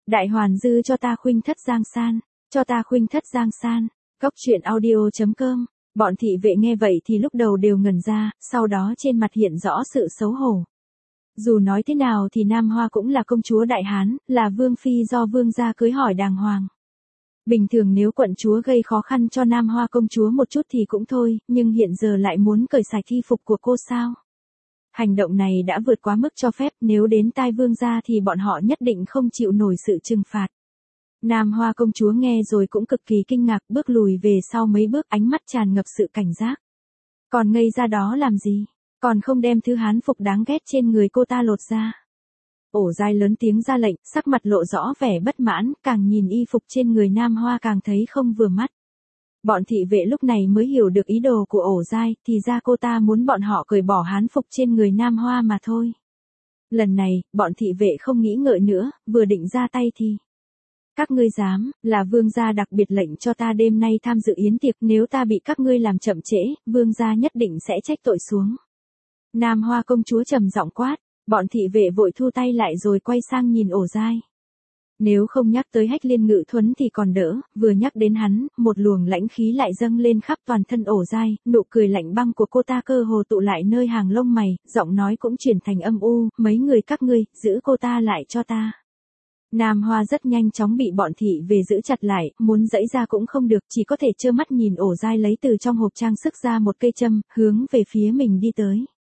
Đại hoàn dư cho ta khuynh thất giang san, cho ta khuynh thất giang san. Góc truyện audio.com. Bọn thị vệ nghe vậy thì lúc đầu đều ngẩn ra, sau đó trên mặt hiện rõ sự xấu hổ. Dù nói thế nào thì Nam Hoa cũng là công chúa Đại Hán, là vương phi do vương gia cưới hỏi đàng hoàng. Bình thường nếu quận chúa gây khó khăn cho Nam Hoa công chúa một chút thì cũng thôi, nhưng hiện giờ lại muốn cởi sạch y phục của cô sao? Hành động này đã vượt quá mức cho phép, nếu đến tai vương gia thì bọn họ nhất định không chịu nổi sự trừng phạt. Nam Hoa công chúa nghe rồi cũng cực kỳ kinh ngạc, bước lùi về sau mấy bước, ánh mắt tràn ngập sự cảnh giác. Còn ngây ra đó làm gì? Còn không đem thứ hán phục đáng ghét trên người cô ta lột ra. Ổ Dai lớn tiếng ra lệnh, sắc mặt lộ rõ vẻ bất mãn, càng nhìn y phục trên người Nam Hoa càng thấy không vừa mắt. Bọn thị vệ lúc này mới hiểu được ý đồ của Ổ Dai, thì ra cô ta muốn bọn họ cởi bỏ hán phục trên người Nam Hoa mà thôi. Lần này, bọn thị vệ không nghĩ ngợi nữa, vừa định ra tay thì... Các ngươi dám, là vương gia đặc biệt lệnh cho ta đêm nay tham dự yến tiệc, nếu ta bị các ngươi làm chậm trễ, vương gia nhất định sẽ trách tội xuống. Nam Hoa công chúa trầm giọng quát, bọn thị vệ vội thu tay lại rồi quay sang nhìn Ổ Dai. Nếu không nhắc tới Hách Liên Ngự Thuấn thì còn đỡ, vừa nhắc đến hắn, một luồng lãnh khí lại dâng lên khắp toàn thân Ổ Dai, nụ cười lạnh băng của cô ta cơ hồ tụ lại nơi hàng lông mày, giọng nói cũng chuyển thành âm u, mấy người các ngươi, giữ cô ta lại cho ta. Nam Hoa rất nhanh chóng bị bọn thị vệ giữ chặt lại, muốn giãy ra cũng không được, chỉ có thể trơ mắt nhìn Ổ Dai lấy từ trong hộp trang sức ra một cây châm, hướng về phía mình đi tới.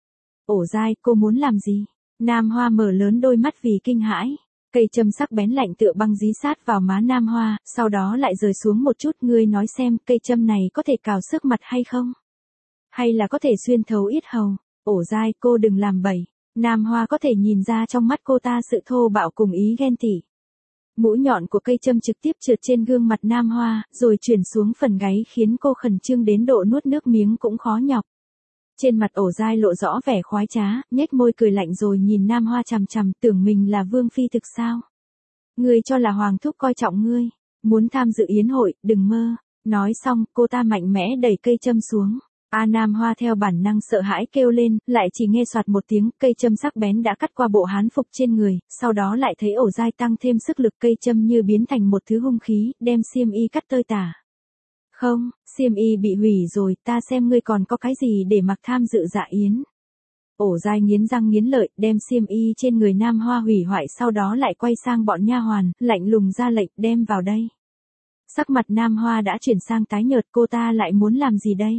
Ổ Dai, cô muốn làm gì? Nam Hoa mở lớn đôi mắt vì kinh hãi. Cây châm sắc bén lạnh tựa băng dí sát vào má Nam Hoa, sau đó lại rời xuống một chút, ngươi nói xem, cây châm này có thể cào xước mặt hay không? Hay là có thể xuyên thấu yết hầu? Ổ Dai, cô đừng làm bậy. Nam Hoa có thể nhìn ra trong mắt cô ta sự thô bạo cùng ý ghen tị. Mũi nhọn của cây châm trực tiếp trượt trên gương mặt Nam Hoa, rồi chuyển xuống phần gáy khiến cô khẩn trương đến độ nuốt nước miếng cũng khó nhọc. Trên mặt Ổ Dai lộ rõ vẻ khoái trá, nhếch môi cười lạnh rồi nhìn Nam Hoa chằm chằm, tưởng mình là vương phi thực sao? Ngươi cho là hoàng thúc coi trọng ngươi, muốn tham dự yến hội, đừng mơ. Nói xong, cô ta mạnh mẽ đẩy cây châm xuống. Nam Hoa theo bản năng sợ hãi kêu lên, lại chỉ nghe soạt một tiếng, cây châm sắc bén đã cắt qua bộ hán phục trên người, sau đó lại thấy Ổ Dai tăng thêm sức lực, cây châm như biến thành một thứ hung khí, đem xiêm y cắt tơi tả. Không, xiêm y bị hủy rồi, ta xem ngươi còn có cái gì để mặc tham dự dạ yến. Ổ Dai nghiến răng nghiến lợi, đem xiêm y trên người Nam Hoa hủy hoại, sau đó lại quay sang bọn nha hoàn, lạnh lùng ra lệnh, đem vào đây. Sắc mặt Nam Hoa đã chuyển sang tái nhợt, cô ta lại muốn làm gì đây?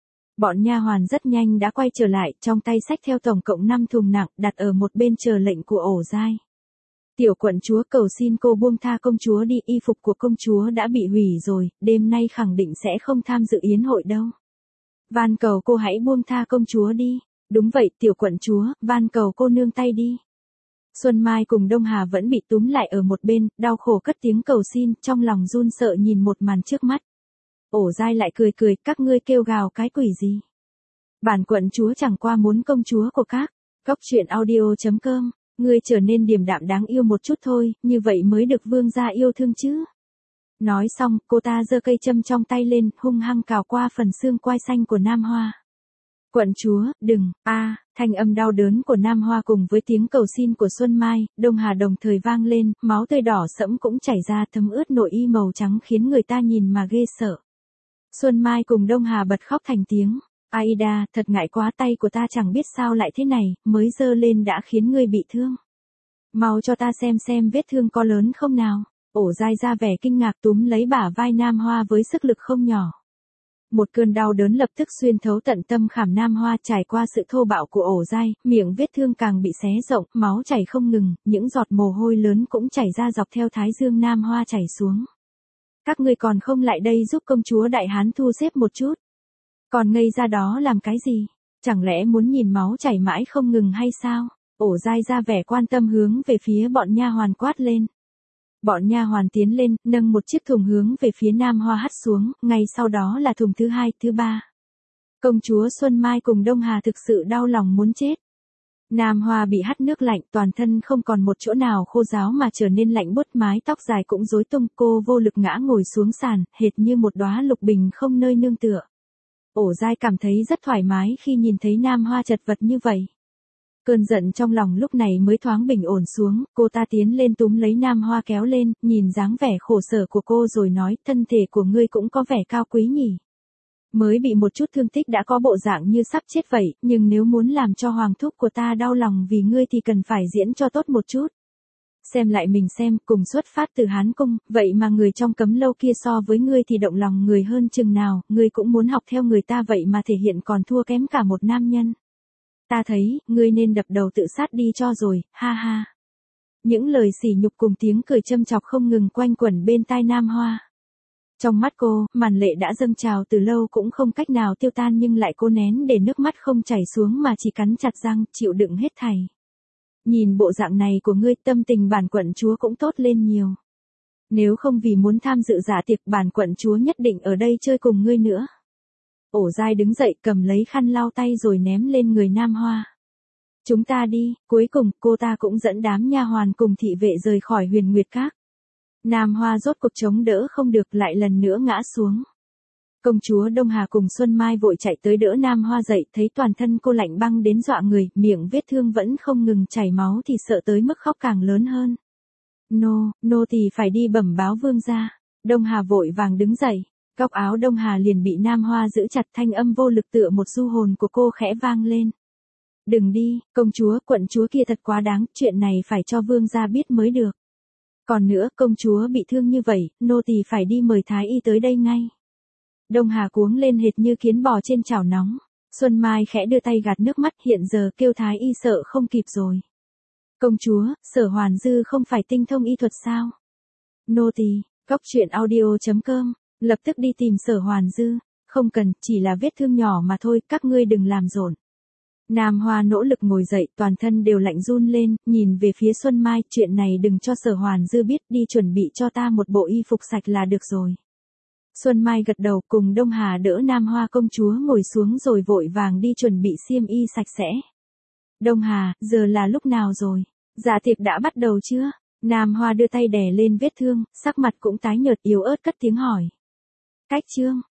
Bọn nha hoàn rất nhanh đã quay trở lại, trong tay xách theo tổng cộng 5 thùng nặng, đặt ở một bên chờ lệnh của Ổ Dai. Tiểu quận chúa, cầu xin cô buông tha công chúa đi, y phục của công chúa đã bị hủy rồi, đêm nay khẳng định sẽ không tham dự yến hội đâu. Van cầu cô hãy buông tha công chúa đi. Đúng vậy, tiểu quận chúa, van cầu cô nương tay đi. Xuân Mai cùng Đông Hà vẫn bị túm lại ở một bên, đau khổ cất tiếng cầu xin, trong lòng run sợ nhìn một màn trước mắt. Ổ Dai lại cười cười, các ngươi kêu gào cái quỷ gì? Bản quận chúa chẳng qua muốn công chúa của các. Góc truyện audio.com. Ngươi trở nên điềm đạm đáng yêu một chút thôi, như vậy mới được vương gia yêu thương chứ. Nói xong, cô ta giơ cây châm trong tay lên, hung hăng cào qua phần xương quai xanh của Nam Hoa. Quận chúa, đừng, thanh âm đau đớn của Nam Hoa cùng với tiếng cầu xin của Xuân Mai, Đông Hà đồng thời vang lên, máu tươi đỏ sẫm cũng chảy ra thấm ướt nội y màu trắng khiến người ta nhìn mà ghê sợ. Xuân Mai cùng Đông Hà bật khóc thành tiếng. Aida, thật ngại quá, tay của ta chẳng biết sao lại thế này, mới giơ lên đã khiến ngươi bị thương. Mau cho ta xem vết thương có lớn không nào. Ổ Dai ra vẻ kinh ngạc túm lấy bả vai Nam Hoa với sức lực không nhỏ. Một cơn đau đớn lập tức xuyên thấu tận tâm khảm Nam Hoa, trải qua sự thô bạo của Ổ Dai, miệng vết thương càng bị xé rộng, máu chảy không ngừng, những giọt mồ hôi lớn cũng chảy ra dọc theo thái dương Nam Hoa chảy xuống. Các ngươi còn không lại đây giúp công chúa Đại Hán thu xếp một chút. Còn ngây ra đó làm cái gì? Chẳng lẽ muốn nhìn máu chảy mãi không ngừng hay sao? Ổ Dai ra vẻ quan tâm hướng về phía bọn nha hoàn quát lên. Bọn nha hoàn tiến lên, nâng một chiếc thùng hướng về phía Nam Hoa hắt xuống, ngay sau đó là thùng thứ 2, thứ 3. Công chúa Xuân Mai cùng Đông Hà thực sự đau lòng muốn chết. Nam Hoa bị hắt nước lạnh, toàn thân không còn một chỗ nào khô ráo mà trở nên lạnh buốt, mái tóc dài cũng rối tung, cô vô lực ngã ngồi xuống sàn, hệt như một đóa lục bình không nơi nương tựa. Ổ Dai cảm thấy rất thoải mái khi nhìn thấy Nam Hoa chật vật như vậy. Cơn giận trong lòng lúc này mới thoáng bình ổn xuống, cô ta tiến lên túm lấy Nam Hoa kéo lên, nhìn dáng vẻ khổ sở của cô rồi nói, thân thể của ngươi cũng có vẻ cao quý nhỉ. Mới bị một chút thương tích đã có bộ dạng như sắp chết vậy, nhưng nếu muốn làm cho hoàng thúc của ta đau lòng vì ngươi thì cần phải diễn cho tốt một chút. Xem lại mình xem, cùng xuất phát từ Hán Cung, vậy mà người trong cấm lâu kia so với ngươi thì động lòng người hơn chừng nào, ngươi cũng muốn học theo người ta vậy mà thể hiện còn thua kém cả một nam nhân. Ta thấy, ngươi nên đập đầu tự sát đi cho rồi, ha ha. Những lời sỉ nhục cùng tiếng cười châm chọc không ngừng quanh quẩn bên tai Nam Hoa. Trong mắt cô, màn lệ đã dâng trào từ lâu cũng không cách nào tiêu tan nhưng lại cô nén để nước mắt không chảy xuống mà chỉ cắn chặt răng, chịu đựng hết thảy. Nhìn bộ dạng này của ngươi, tâm tình bản quận chúa cũng tốt lên nhiều. Nếu không vì muốn tham dự dạ tiệc, bản quận chúa nhất định ở đây chơi cùng ngươi nữa. Ổ Dai đứng dậy cầm lấy khăn lau tay rồi ném lên người Nam Hoa. Chúng ta đi, cuối cùng cô ta cũng dẫn đám nha hoàn cùng thị vệ rời khỏi Huyền Nguyệt Các. Nam Hoa rốt cuộc chống đỡ không được lại lần nữa ngã xuống. Công chúa Đông Hà cùng Xuân Mai vội chạy tới đỡ Nam Hoa dậy, thấy toàn thân cô lạnh băng đến dọa người, miệng vết thương vẫn không ngừng chảy máu thì sợ tới mức khóc càng lớn hơn. Nô tỳ phải đi bẩm báo vương gia. Đông Hà vội vàng đứng dậy, góc áo Đông Hà liền bị Nam Hoa giữ chặt, thanh âm vô lực tựa một du hồn của cô khẽ vang lên. Đừng đi, công chúa, quận chúa kia thật quá đáng, chuyện này phải cho vương gia biết mới được. Còn nữa, công chúa bị thương như vậy, nô tỳ phải đi mời thái y tới đây ngay. Đông Hà cuống lên hệt như kiến bò trên chảo nóng. Xuân Mai khẽ đưa tay gạt nước mắt, hiện giờ kêu thái y sợ không kịp rồi. Công chúa, Sở Hoàn Dư không phải tinh thông y thuật sao? Nô tỳ, goctruyện.audio.com, lập tức đi tìm Sở Hoàn Dư. Không cần, chỉ là vết thương nhỏ mà thôi, các ngươi đừng làm rộn. Nam Hoa nỗ lực ngồi dậy, toàn thân đều lạnh run lên, nhìn về phía Xuân Mai, chuyện này đừng cho Sở Hoàn Dư biết, đi chuẩn bị cho ta một bộ y phục sạch là được rồi. Xuân Mai gật đầu, cùng Đông Hà đỡ Nam Hoa công chúa ngồi xuống rồi vội vàng đi chuẩn bị xiêm y sạch sẽ. Đông Hà, giờ là lúc nào rồi? Dạ tiệc đã bắt đầu chưa? Nam Hoa đưa tay đè lên vết thương, sắc mặt cũng tái nhợt yếu ớt cất tiếng hỏi. Cách chương.